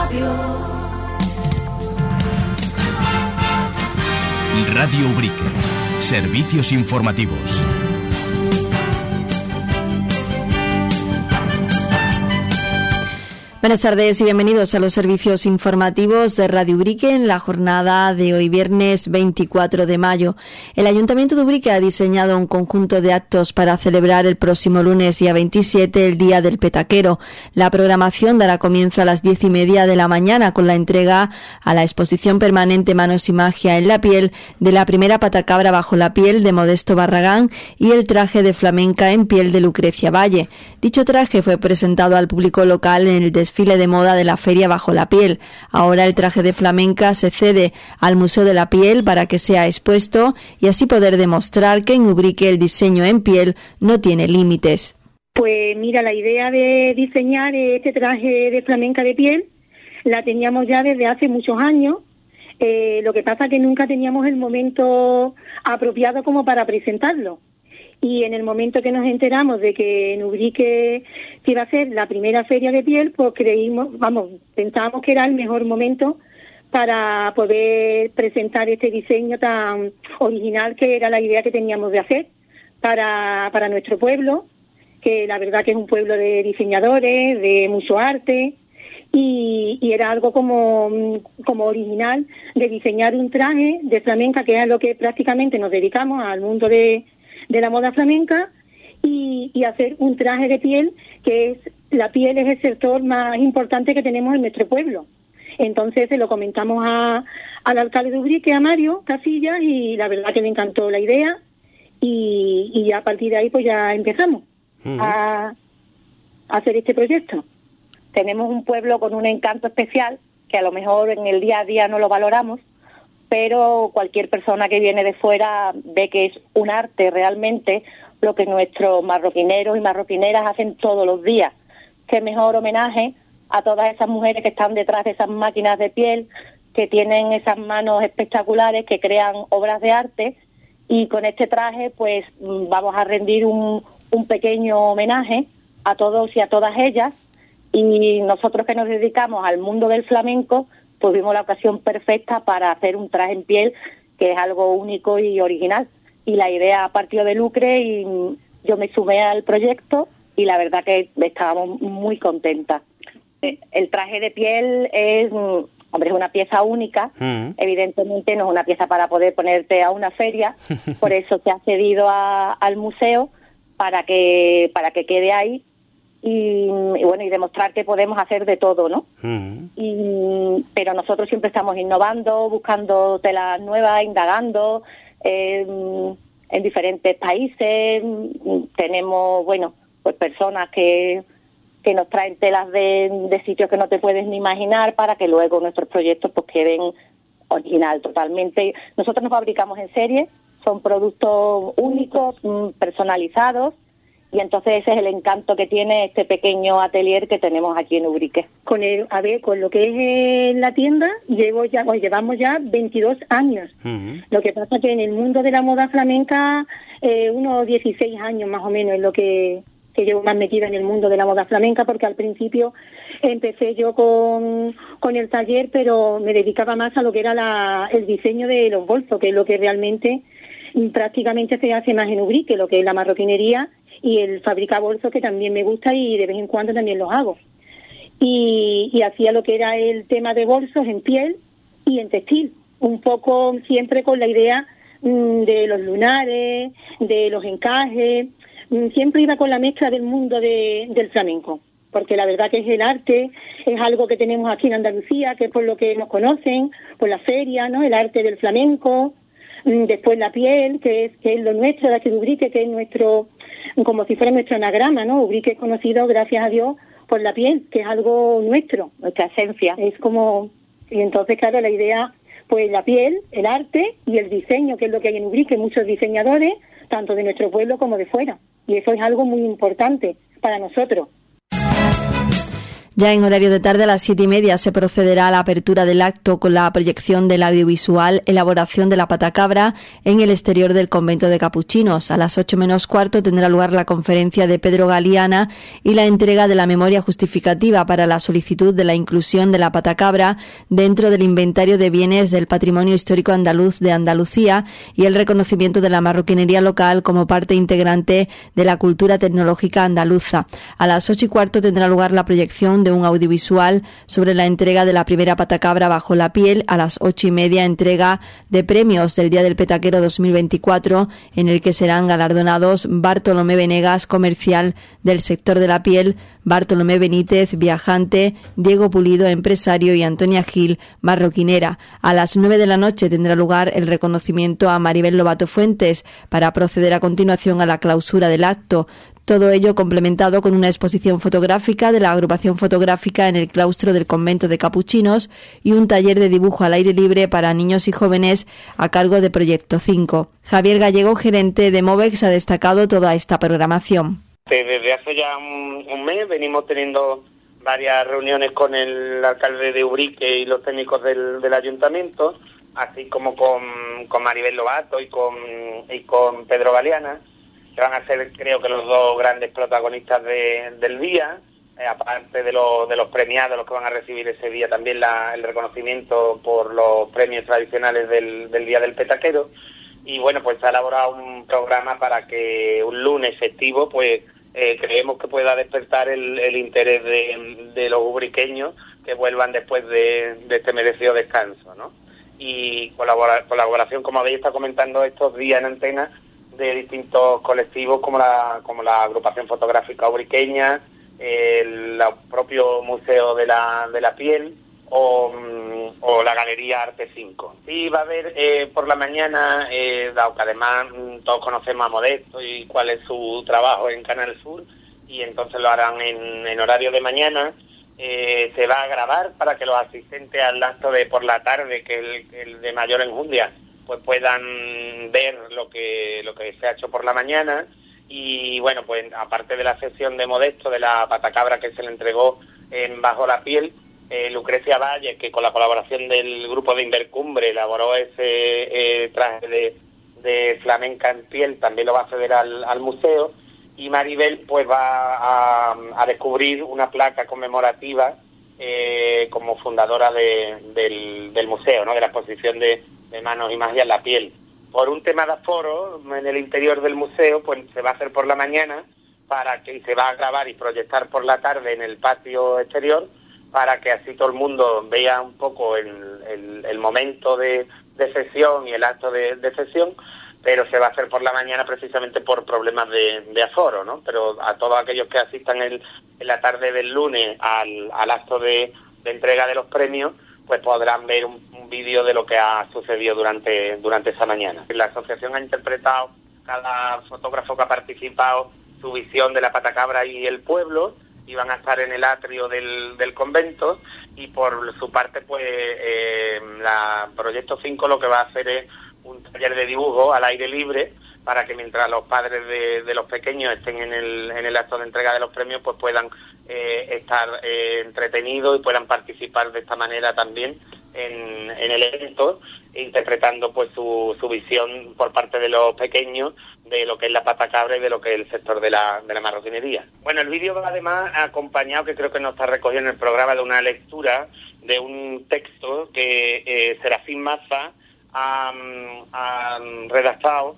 Radio Ubrique. Servicios informativos. Buenas tardes y bienvenidos a los servicios informativos de Radio Ubrique en la jornada de hoy viernes 24 de mayo. El Ayuntamiento de Ubrique ha diseñado un conjunto de actos para celebrar el próximo lunes día 27 el Día del Petaquero. La programación dará comienzo a las 10:30 de la mañana con la entrega a la exposición permanente Manos y Magia en la piel de la primera patacabra bajo la piel de Modesto Barragán y el traje de flamenca en piel de Lucrecia Valle. Dicho traje fue presentado al público local en el desfile de moda de la Feria Bajo la Piel. Ahora el traje de flamenca se cede al Museo de la Piel para que sea expuesto y así poder demostrar que en Ubrique el diseño en piel no tiene límites. Pues mira, la idea de diseñar este traje de flamenca de piel la teníamos ya desde hace muchos años. Lo que pasa es que nunca teníamos el momento apropiado como para presentarlo. Y en el momento que nos enteramos de que en Ubrique iba a ser la primera feria de piel, pues pensábamos que era el mejor momento para poder presentar este diseño tan original que era la idea que teníamos de hacer para nuestro pueblo, que la verdad que es un pueblo de diseñadores, de mucho arte, y era algo como original de diseñar un traje de flamenca, que es a lo que prácticamente nos dedicamos, al mundo de la moda flamenca, y hacer un traje de piel, que es la piel es el sector más importante que tenemos en nuestro pueblo. Entonces se lo comentamos al alcalde de Ubrique, a Mario Casillas, y la verdad que le encantó la idea, y a partir de ahí pues ya empezamos a hacer este proyecto. Tenemos un pueblo con un encanto especial que a lo mejor en el día a día no lo valoramos, pero cualquier persona que viene de fuera ve que es un arte realmente lo que nuestros marroquineros y marroquineras hacen todos los días. Qué mejor homenaje a todas esas mujeres que están detrás de esas máquinas de piel, que tienen esas manos espectaculares, que crean obras de arte, y con este traje pues vamos a rendir un pequeño homenaje a todos y a todas ellas, y nosotros que nos dedicamos al mundo del flamenco pues vimos la ocasión perfecta para hacer un traje en piel que es algo único y original. Y la idea partió de Lucre y yo me sumé al proyecto y la verdad que estábamos muy contentas. El traje de piel es una pieza única. Evidentemente no es una pieza para poder ponerte a una feria, por eso se ha cedido al museo para que quede ahí. Y demostrar que podemos hacer de todo, ¿no? Pero nosotros siempre estamos innovando, buscando telas nuevas, indagando en diferentes países. Tenemos, pues personas que nos traen telas de sitios que no te puedes ni imaginar para que luego nuestros proyectos pues queden original totalmente. Nosotros nos fabricamos en serie, son productos únicos, personalizados. Y entonces ese es el encanto que tiene este pequeño atelier que tenemos aquí en Ubrique. Con lo que es la tienda llevamos ya 22 años. Lo que pasa que en el mundo de la moda flamenca unos 16 años más o menos es lo que llevo más metida en el mundo de la moda flamenca, porque al principio empecé yo con el taller, pero me dedicaba más a lo que era el diseño de los bolsos, que es lo que realmente prácticamente se hace más en Ubrique, lo que es la marroquinería y el fabricar bolsos, que también me gusta y de vez en cuando también los hago. Y hacía lo que era el tema de bolsos en piel y en textil, un poco siempre con la idea de los lunares, de los encajes, siempre iba con la mezcla del mundo del flamenco, porque la verdad que es el arte, es algo que tenemos aquí en Andalucía, que es por lo que nos conocen, por la feria, ¿no? El arte del flamenco, después la piel, que es lo nuestro de aquí de Ubrique, que es nuestro, como si fuera nuestro anagrama, ¿no? Ubrique es conocido, gracias a Dios, por la piel, que es algo nuestro, nuestra esencia. Es como, y entonces, claro, la idea, pues la piel, el arte y el diseño, que es lo que hay en Ubrique, muchos diseñadores, tanto de nuestro pueblo como de fuera. Y eso es algo muy importante para nosotros. Ya en horario de tarde a las 7:30 se procederá a la apertura del acto con la proyección del audiovisual Elaboración de la Patacabra en el exterior del convento de capuchinos. A las 8 menos cuarto tendrá lugar la conferencia de Pedro Galiana y la entrega de la memoria justificativa para la solicitud de la inclusión de la patacabra dentro del inventario de bienes del patrimonio histórico andaluz de Andalucía y el reconocimiento de la marroquinería local como parte integrante de la cultura tecnológica andaluza. A las 8:15 tendrá lugar la proyección de un audiovisual sobre la entrega de la primera patacabra bajo la piel. A las 8:30 entrega de premios del Día del Petaquero 2024, en el que serán galardonados Bartolomé Venegas, comercial del sector de la piel, Bartolomé Benítez, viajante, Diego Pulido, empresario, y Antonia Gil, marroquinera. A las 9 de la noche tendrá lugar el reconocimiento a Maribel Lobato Fuentes para proceder a continuación a la clausura del acto. Todo ello complementado con una exposición fotográfica de la agrupación fotográfica en el claustro del convento de capuchinos y un taller de dibujo al aire libre para niños y jóvenes a cargo de Proyecto 5. Javier Gallego, gerente de Movex, ha destacado toda esta programación. Desde hace ya un mes venimos teniendo varias reuniones con el alcalde de Ubrique y los técnicos del ayuntamiento, así como con Maribel Lobato y con Pedro Galiana, que van a ser, creo que, los dos grandes protagonistas del día, aparte de los premiados, los que van a recibir ese día también el reconocimiento por los premios tradicionales del Día del Petaquero. Y bueno, pues se ha elaborado un programa para que un lunes festivo, pues creemos que pueda despertar el interés de los ubriqueños que vuelvan después de este merecido descanso, ¿no? Y colaboración, como habéis estado comentando estos días en antena, de distintos colectivos como la agrupación fotográfica ubriqueña, el propio Museo de la Piel o la Galería Arte 5. Sí, va a haber por la mañana, dado que además todos conocemos a Modesto y cuál es su trabajo en Canal Sur, y entonces lo harán en horario de mañana. Se va a grabar para que los asistentes al acto de por la tarde, que es el de mayor enjundia, pues puedan ver lo que se ha hecho por la mañana. Y bueno, pues aparte de la sesión de Modesto, de la patacabra que se le entregó en Bajo la Piel, Lucrecia Valle, que con la colaboración del grupo de Invercumbre elaboró ese traje de flamenca en piel, también lo va a acceder al museo. Y Maribel pues va a descubrir una placa conmemorativa como fundadora del museo, ¿no?, de la exposición de Manos y Magia en la Piel. Por un tema de aforo, en el interior del museo, pues se va a hacer por la mañana y se va a grabar y proyectar por la tarde en el patio exterior, para que así todo el mundo vea un poco el momento de sesión y el acto de sesión, pero se va a hacer por la mañana precisamente por problemas de aforo, ¿no? Pero a todos aquellos que asistan en la tarde del lunes al acto de entrega de los premios, pues podrán ver un vídeo de lo que ha sucedido durante esa mañana. La asociación ha interpretado, cada fotógrafo que ha participado, su visión de la patacabra y el pueblo, y van a estar en el atrio del convento. Y por su parte, pues la Proyecto 5 lo que va a hacer es un taller de dibujo al aire libre, para que mientras los padres de los pequeños estén en el acto de entrega de los premios, pues puedan estar entretenidos y puedan participar de esta manera también en el evento, interpretando pues su visión por parte de los pequeños de lo que es la patacabra y de lo que es el sector de la marroquinería. Bueno, el vídeo va además acompañado, que creo que no está recogido en el programa, de una lectura de un texto que Serafín Maza ha redactado,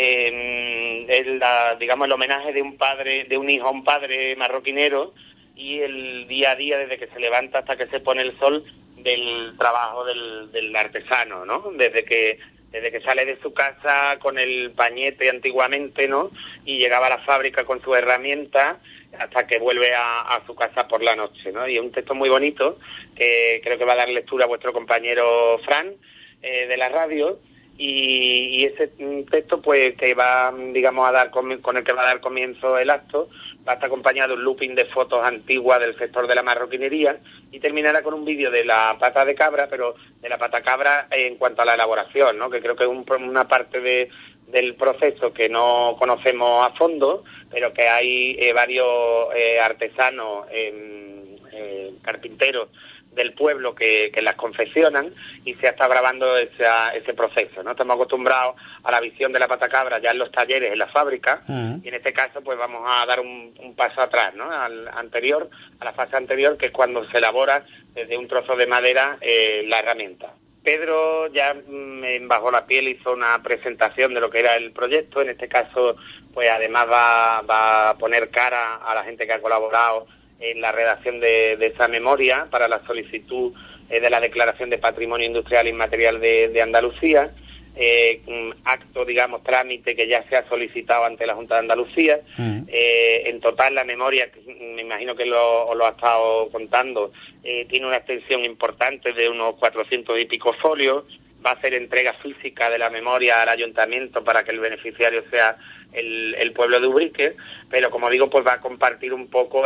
el homenaje de un hijo a un padre marroquinero, y el día a día desde que se levanta hasta que se pone el sol del trabajo del artesano, ¿no? Desde que sale de su casa con el pañete antiguamente, ¿no?, y llegaba a la fábrica con su herramienta, hasta que vuelve a su casa por la noche, ¿no? Y es un texto muy bonito que creo que va a dar lectura a vuestro compañero Fran de la radio, y ese texto pues que va, digamos, con el que va a dar comienzo el acto, va a estar acompañado de un looping de fotos antiguas del sector de la marroquinería, y terminará con un vídeo de la pata de cabra, pero de la patacabra en cuanto a la elaboración, ¿no?, que creo que es una parte del proceso que no conocemos a fondo, pero que hay varios artesanos carpinteros del pueblo que las confeccionan, y se ha estado grabando ese proceso, ¿no? Estamos acostumbrados a la visión de la patacabra ya en los talleres, en la fábrica, y en este caso pues vamos a dar un paso atrás, ¿no? A la fase anterior, que es cuando se elabora desde un trozo de madera la herramienta. Pedro ya bajo la piel hizo una presentación de lo que era el proyecto. En este caso, pues además va a poner cara a la gente que ha colaborado en la redacción de esa memoria para la solicitud de la Declaración de Patrimonio Industrial Inmaterial de Andalucía, acto, digamos, trámite que ya se ha solicitado ante la Junta de Andalucía. En total la memoria, me imagino que os lo ha estado contando, tiene una extensión importante de unos 400 y pico folios. Va a hacer entrega física de la memoria al ayuntamiento para que el beneficiario sea el pueblo de Ubrique, pero como digo, pues va a compartir un poco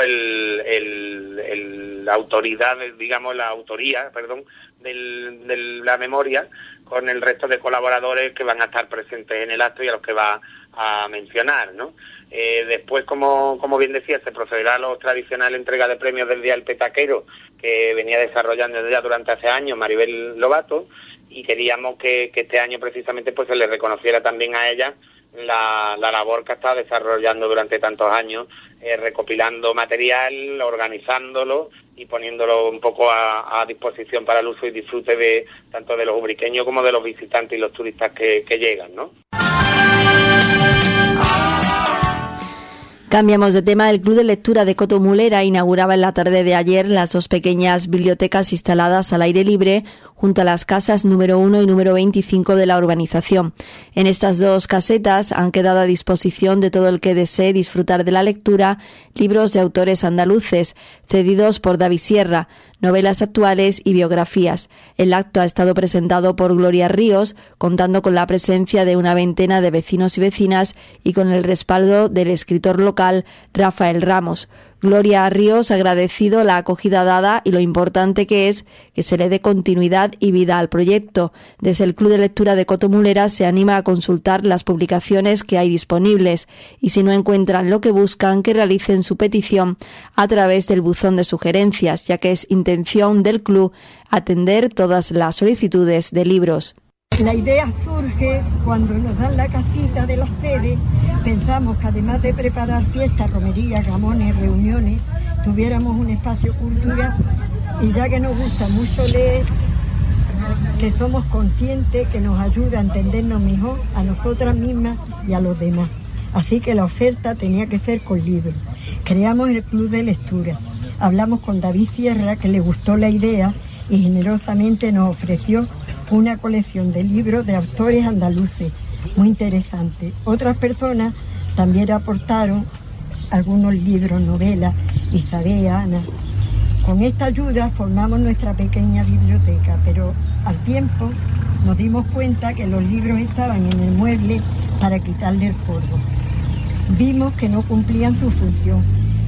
la autoría de la memoria con el resto de colaboradores que van a estar presentes en el acto y a los que va a mencionar, ¿no? Después, como bien decía, se procederá a la tradicional entrega de premios del Día del Petaquero, que venía desarrollando ya durante hace años Maribel Lobato, y queríamos que este año precisamente pues se le reconociera también a ella la labor que ha estado desarrollando durante tantos años, recopilando material, organizándolo y poniéndolo un poco a disposición para el uso y disfrute tanto de los ubriqueños como de los visitantes y los turistas que llegan, ¿no? Cambiamos de tema. El Club de Lectura de Cotomulera inauguraba en la tarde de ayer las dos pequeñas bibliotecas instaladas al aire libre junto a las casas número 1 y número 25 de la urbanización. En estas dos casetas han quedado a disposición de todo el que desee disfrutar de la lectura libros de autores andaluces, cedidos por David Sierra, novelas actuales y biografías. El acto ha estado presentado por Gloria Ríos, contando con la presencia de una veintena de vecinos y vecinas y con el respaldo del escritor local Rafael Ramos. Gloria Ríos ha agradecido la acogida dada y lo importante que es que se le dé continuidad y vida al proyecto. Desde el Club de Lectura de Cotomulera se anima a consultar las publicaciones que hay disponibles y, si no encuentran lo que buscan, que realicen su petición a través del buzón de sugerencias, ya que es intención del club atender todas las solicitudes de libros. La idea surge cuando nos dan la casita de la sede. Pensamos que además de preparar fiestas, romerías, gamones, reuniones, tuviéramos un espacio cultural, y ya que nos gusta mucho leer, que somos conscientes que nos ayuda a entendernos mejor a nosotras mismas y a los demás. Así que la oferta tenía que ser con libros. Creamos el Club de Lectura. Hablamos con David Sierra, que le gustó la idea y generosamente nos ofreció una colección de libros de autores andaluces, muy interesante. Otras personas también aportaron algunos libros, novelas, Isabel, Ana. Con esta ayuda formamos nuestra pequeña biblioteca, pero al tiempo nos dimos cuenta que los libros estaban en el mueble para quitarle el polvo. Vimos que no cumplían su función.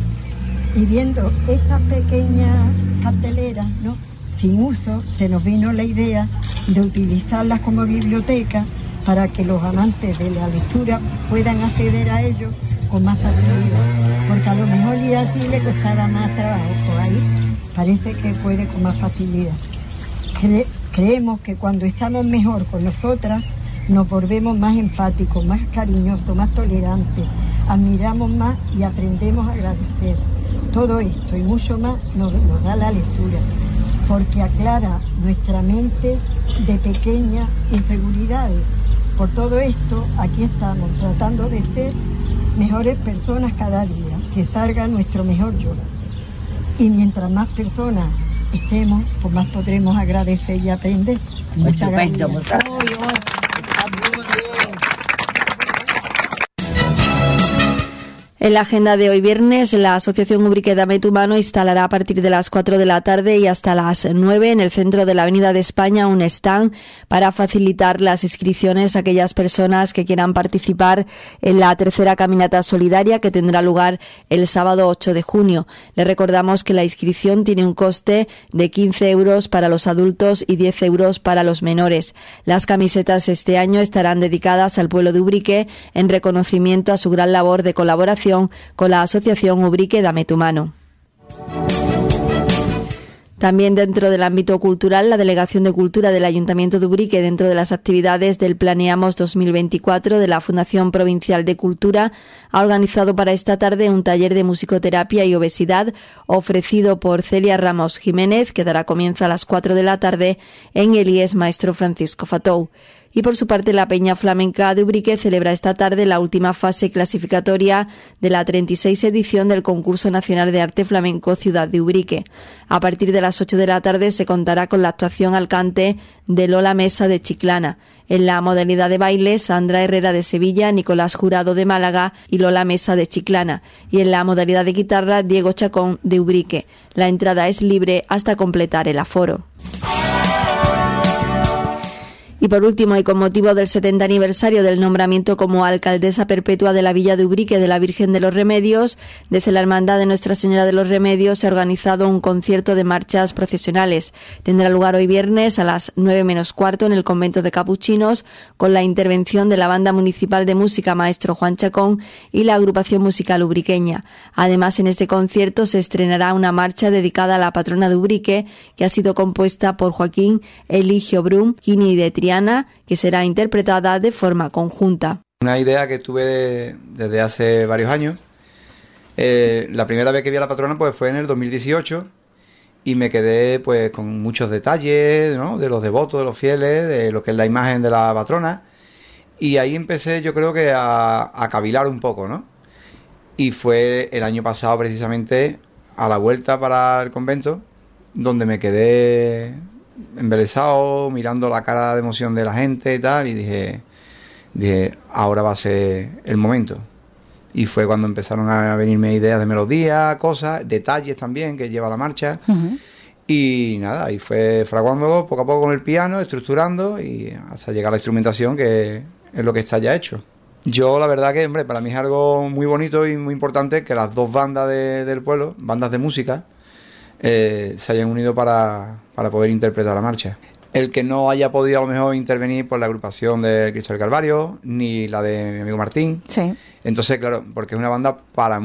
Y viendo estas pequeñas carteleras, ¿no?, sin uso, se nos vino la idea de utilizarlas como biblioteca para que los amantes de la lectura puedan acceder a ellos con más facilidad, porque a lo mejor ir así le costará más trabajo. Por ahí parece que puede con más facilidad. Creemos que cuando estamos mejor con nosotras, nos volvemos más enfáticos, más cariñosos, más tolerantes, admiramos más y aprendemos a agradecer. Todo esto y mucho más nos da la lectura, porque aclara nuestra mente de pequeñas inseguridades. Por todo esto, aquí estamos tratando de ser mejores personas cada día, que salga nuestro mejor yo. Y mientras más personas estemos, pues más podremos agradecer y aprender. Muchas gracias. En la agenda de hoy viernes, la Asociación Ubrique Dame tu Mano instalará a partir de las 4 de la tarde y hasta las 9 en el centro de la Avenida de España un stand para facilitar las inscripciones a aquellas personas que quieran participar en la tercera caminata solidaria que tendrá lugar el sábado 8 de junio. Le recordamos que la inscripción tiene un coste de 15 euros para los adultos y 10 euros para los menores. Las camisetas este año estarán dedicadas al pueblo de Ubrique en reconocimiento a su gran labor de colaboración con la Asociación Ubrique Dame tu Mano. También dentro del ámbito cultural, la Delegación de Cultura del Ayuntamiento de Ubrique, dentro de las actividades del Planeamos 2024 de la Fundación Provincial de Cultura, ha organizado para esta tarde un taller de musicoterapia y obesidad ofrecido por Celia Ramos Jiménez, que dará comienzo a las 4 de la tarde en el IES Maestro Francisco Fatou. Y por su parte, la Peña Flamenca de Ubrique celebra esta tarde la última fase clasificatoria de la 36 edición del Concurso Nacional de Arte Flamenco Ciudad de Ubrique. A partir de las 8 de la tarde se contará con la actuación al cante de Lola Mesa de Chiclana. En la modalidad de baile, Sandra Herrera de Sevilla, Nicolás Jurado de Málaga y Lola Mesa de Chiclana. Y en la modalidad de guitarra, Diego Chacón de Ubrique. La entrada es libre hasta completar el aforo. Y por último, y con motivo del 70 aniversario del nombramiento como alcaldesa perpetua de la Villa de Ubrique de la Virgen de los Remedios, desde la Hermandad de Nuestra Señora de los Remedios se ha organizado un concierto de marchas procesionales. Tendrá lugar hoy viernes a las 9 menos cuarto en el convento de Capuchinos, con la intervención de la Banda Municipal de Música Maestro Juan Chacón y la agrupación musical ubriqueña. Además, en este concierto se estrenará una marcha dedicada a la patrona de Ubrique, que ha sido compuesta por Joaquín Eligio Brum, Quini de Triana, que será interpretada de forma conjunta. Una idea que tuve desde hace varios años. La primera vez que vi a la patrona pues fue en el 2018 y me quedé pues con muchos detalles, ¿no?, de los devotos, de los fieles, de lo que es la imagen de la patrona, y ahí empecé yo creo que a cavilar un poco, ¿no? Y fue el año pasado precisamente a la vuelta para el convento donde me quedé embelesado, mirando la cara de emoción de la gente y tal, y dije, ahora va a ser el momento. Y fue cuando empezaron a venirme ideas de melodía, cosas, detalles también que lleva la marcha. Uh-huh. Y nada, y fue fraguándolo poco a poco con el piano, estructurando, y hasta llegar a la instrumentación, que es lo que está ya hecho. Yo la verdad que, hombre, para mí es algo muy bonito y muy importante que las dos bandas del pueblo, bandas de música, se hayan unido para poder interpretar la marcha. El que no haya podido a lo mejor intervenir por la agrupación de Cristo del Calvario, ni la de mi amigo Martín. Sí. Entonces, claro, porque es una banda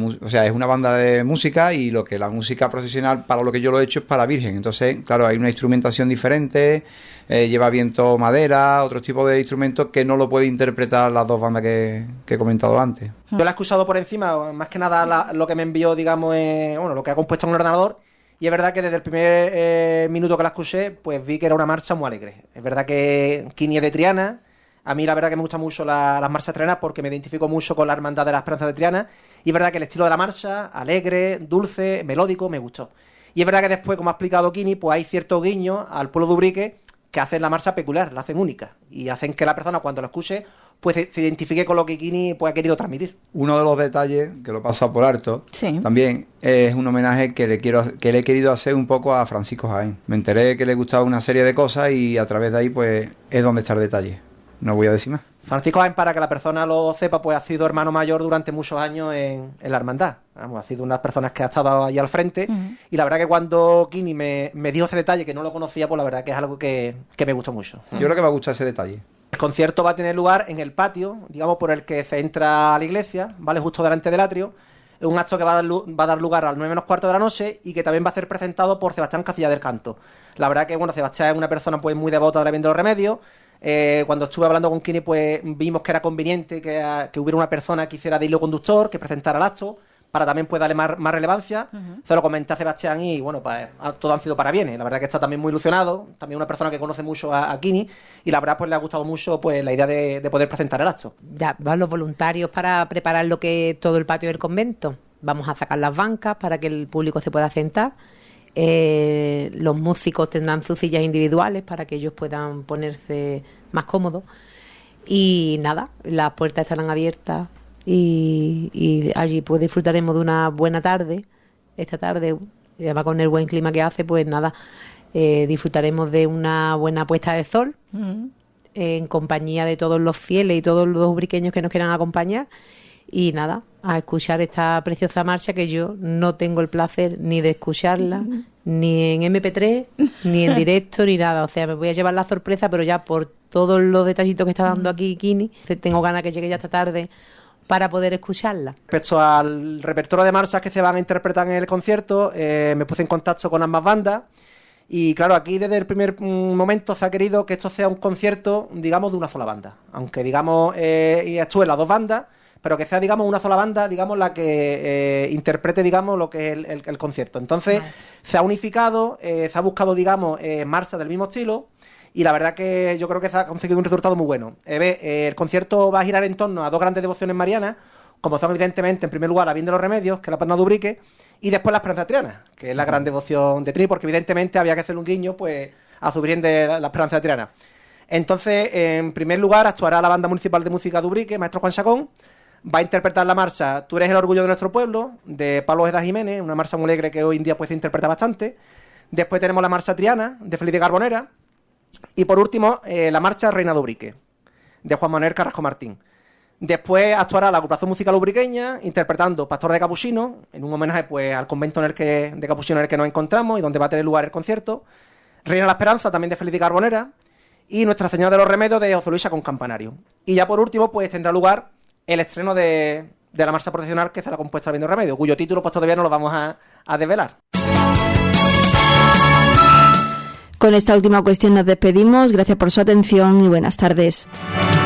es una banda de música, y lo que la música profesional, para lo que yo lo he hecho, es para Virgen. Entonces, claro, hay una instrumentación diferente, lleva viento, madera, otro tipo de instrumentos que no lo puede interpretar las dos bandas que he comentado antes. Yo la he escuchado por encima, más que nada lo que me envió, digamos, lo que ha compuesto en un ordenador. Y es verdad que desde el primer minuto que la escuché, pues vi que era una marcha muy alegre. Es verdad que Quini es de Triana. A mí la verdad que me gustan mucho las marchas trianas porque me identifico mucho con la Hermandad de la Esperanza de Triana. Y es verdad que el estilo de la marcha, alegre, dulce, melódico, me gustó. Y es verdad que después, como ha explicado Quini, pues hay ciertos guiños al pueblo de Ubrique que hacen la marcha peculiar, la hacen única. Y hacen que la persona, cuando lo escuche, pues se identifique con lo que Quini pues ha querido transmitir. Uno de los detalles, que lo he pasado por alto, sí, también es un homenaje que le he querido hacer un poco a Francisco Jaén. Me enteré que le gustaba una serie de cosas y a través de ahí pues es donde está el detalle. No voy a decir más. Francisco Jaén, para que la persona lo sepa, pues ha sido hermano mayor durante muchos años en la hermandad. Vamos, ha sido una de las personas que ha estado ahí al frente. Uh-huh. Y la verdad que cuando Quini me dio ese detalle, que no lo conocía, pues la verdad que es algo que me gustó mucho. Yo creo que me gusta ese detalle. El concierto va a tener lugar en el patio, digamos, por el que se entra a la iglesia, ¿vale? Justo delante del atrio. Es un acto que va a dar lugar a las 9 menos cuarto de la noche y que también va a ser presentado por Sebastián Cacilla del Canto. La verdad que, bueno, Sebastián es una persona pues muy devota de la Virgen de los Remedios. Cuando estuve hablando con Quini, pues vimos que era conveniente que hubiera una persona que hiciera de hilo conductor, que presentara el acto, para también pues darle más relevancia. Uh-huh. Se lo comenté a Sebastián y bueno, pues todo han sido para bienes. La verdad que está también muy ilusionado, también una persona que conoce mucho a Quini, y la verdad pues le ha gustado mucho pues la idea de poder presentar el acto. Ya van los voluntarios para preparar lo que es todo el patio del convento. Vamos a sacar las bancas para que el público se pueda sentar. Los músicos tendrán sus sillas individuales para que ellos puedan ponerse más cómodos, y nada, las puertas estarán abiertas y allí pues disfrutaremos de una buena tarde. Esta tarde, además con el buen clima que hace, pues nada, disfrutaremos de una buena puesta de sol, en compañía de todos los fieles y todos los ubriqueños que nos quieran acompañar. Y nada, a escuchar esta preciosa marcha, que yo no tengo el placer ni de escucharla, ni en MP3, ni en directo, ni nada. O sea, me voy a llevar la sorpresa, pero ya por todos los detallitos que está dando aquí Quini, tengo ganas que llegue ya esta tarde para poder escucharla. Respecto al repertorio de marchas que se van a interpretar en el concierto, me puse en contacto con ambas bandas Y claro, aquí desde el primer momento se ha querido que esto sea un concierto, digamos, de una sola banda. Aunque, digamos, y actúen las dos bandas, pero que sea, digamos, una sola banda, digamos, la que interprete, digamos, lo que es el concierto. Entonces, se ha unificado, se ha buscado, digamos, marchas del mismo estilo, y la verdad que yo creo que se ha conseguido un resultado muy bueno. El concierto va a girar en torno a dos grandes devociones marianas, como son, evidentemente, en primer lugar, la Virgen de los Remedios, que es la patrona de Ubrique, y después la Esperanza Triana, que es la gran devoción de Trini, porque evidentemente había que hacer un guiño, pues, a su Virgen de la Esperanza Triana. Entonces, en primer lugar, actuará la Banda Municipal de Música de Ubrique, maestro Juan Chacón. Va a interpretar la marcha Tú eres el orgullo de nuestro pueblo, de Pablo Ojeda Jiménez, una marcha muy alegre que hoy en día pues se interpreta bastante. Después tenemos la marcha Triana, de Feliz de Carbonera. Y por último, la marcha Reina de Ubrique, de Juan Manuel Carrasco Martín. Después actuará la agrupación musical ubriqueña, interpretando Pastor de Capuchino, en un homenaje pues al convento de Capuchino en el que nos encontramos y donde va a tener lugar el concierto. Reina de la Esperanza, también de Feliz de Carbonera. Y Nuestra Señora de los Remedios, de José Luisa con Campanario. Y ya por último, pues tendrá lugar el estreno de la marcha procesional que será compuesta la Virgen de los Remedios, cuyo título pues todavía no lo vamos a desvelar. Con esta última cuestión nos despedimos. Gracias por su atención y buenas tardes.